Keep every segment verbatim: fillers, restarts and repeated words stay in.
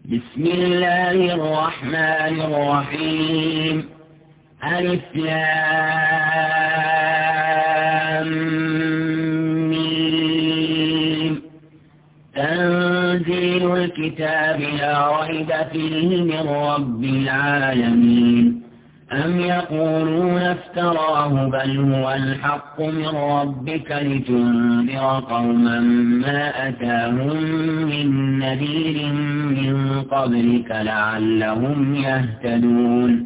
بسم الله الرحمن الرحيم. ألف لام ميم. تنزيل الكتاب لا ريب فيه من رب العالمين. أم يقولون افتراه بل هو الحق من ربك لتنذر قوما ما أتاهم من نذير من قبلك لعلهم يهتدون.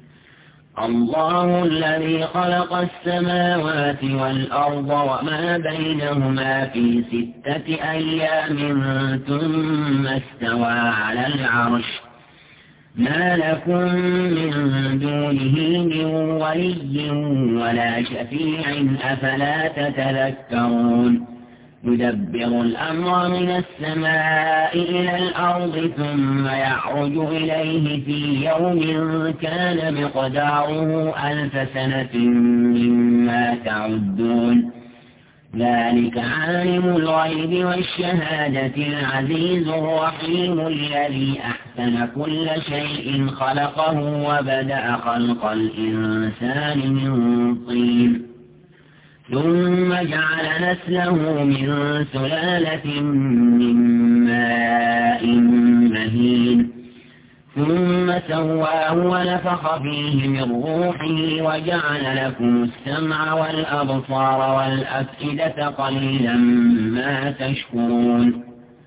الله الذي خلق السماوات والأرض وما بينهما في ستة أيام ثم استوى على العرش. ما لكم من دونه من ولي ولا شفيع أفلا تتذكرون. يدبر الأمر من السماء إلى الأرض ثم يعرج إليه في يوم كان مقداره ألف سنة مما تعدون. ذلك عالم الغيب والشهادة العزيز الرحيم الذي أحسن كل شيء خلقه وبدأ خلق الإنسان من طين ثم جعل نسله من سلالة من ماء مهين ثم سواه ونفخ فيه من روحه وجعل لكم السمع والأبصار والأفئدة قليلا ما تشكرون.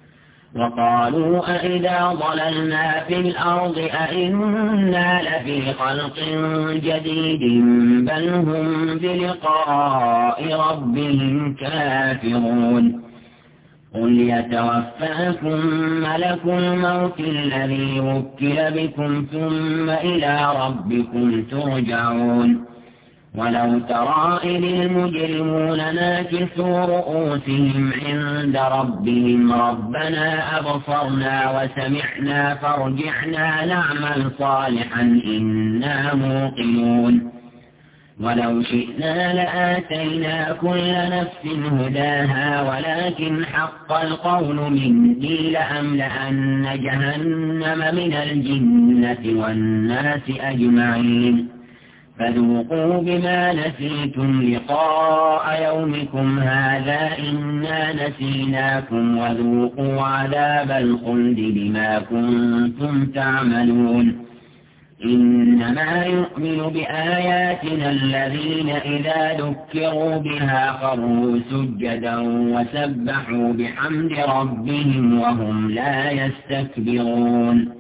وقالوا أئذا ضللنا في الأرض أئنا لفي خلق جديد بل هم بلقاء ربهم كافرون. قل يتوفاكم ملك الموت الذي وكل بكم ثم إلى ربكم ترجعون. ولو ترى إذ المجرمون ناكسوا رؤوسهم عند ربهم ربنا أبصرنا وسمعنا فارجعنا نعمل صالحا إنا موقنون. ولو شئنا لآتينا كل نفس هداها ولكن حق القول مني لأملأن جهنم من الجنة والناس أجمعين. فذوقوا بما نسيتم لقاء يومكم هذا إنا نسيناكم وذوقوا عذاب الخلد بما كنتم تعملون. إنما يؤمن بآياتنا الذين إذا ذكروا بها خروا سجدا وسبحوا بحمد ربهم وهم لا يستكبرون.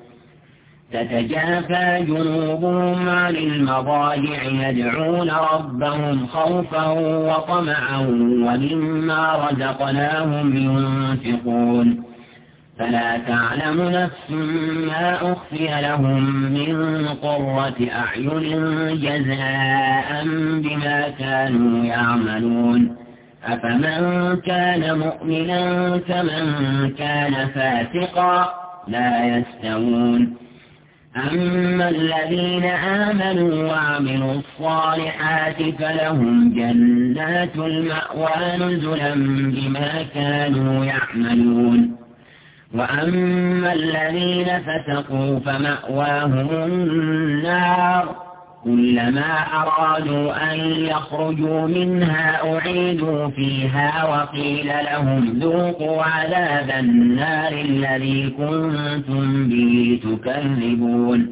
تتجافى جنوبهم عن المضاجع يدعون ربهم خوفا وطمعا ومما رزقناهم ينفقون. فلا تعلم نفس ما أخفي لهم من قرة أعين جزاء بما كانوا يعملون. أفمن كان مؤمنا كمن كان فاسقا لا يستوون. أما الذين آمنوا وعملوا الصالحات فلهم جنات المأوى نزلا بما كانوا يعملون. وأما الذين فسقوا فمأواهم النار كلما أرادوا أن يخرجوا منها أعيدوا فيها وقيل لهم ذوقوا عذاب النار الذي كنتم به تكذبون.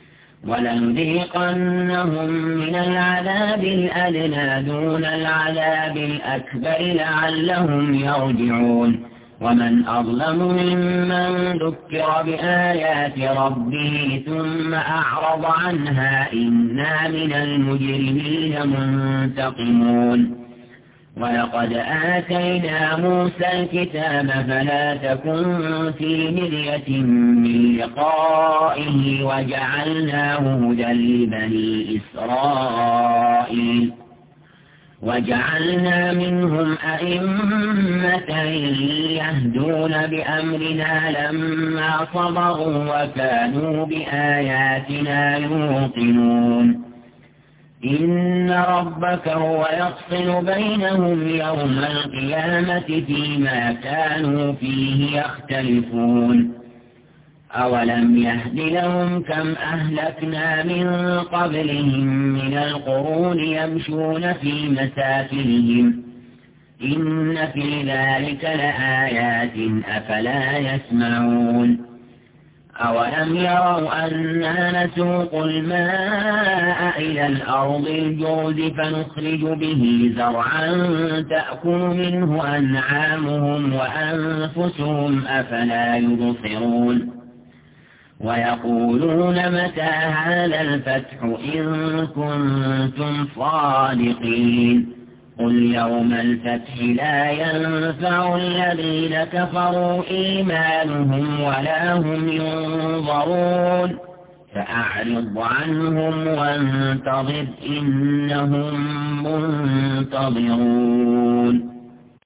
ولنذيقنهم من العذاب الأدنى دون العذاب الأكبر لعلهم يرجعون. ومن أظلم ممن ذكر بآيات ربه ثم أعرض عنها إنا من المجرمين منتقمون. ولقد آتينا موسى الكتاب فلا تكن في مرية من لقائه وجعلناه هدى لبني إسرائيل. وجعلنا منهم أئمة يهدون بأمرنا لما صبروا وكانوا بآياتنا يوقنون. إن ربك هو يفصل بينهم يوم القيامة فيما كانوا فيه يختلفون. أولم يهد لهم كم أهلكنا من قبلهم من القرون يمشون في مساكنهم إن في ذلك لآيات أفلا يسمعون أولم يروا أنا نسوق الماء إلى الأرض الجرز فنخرج به زرعا تأكل منه أنعامهم وأنفسهم أفلا يبصرون ويقولون متى هذا الفتح إن كنتم صادقين قل يوم الفتح لا ينفع الذين كفروا إيمانهم ولا هم ينظرون فأعرض عنهم وانتظر إنهم منتظرون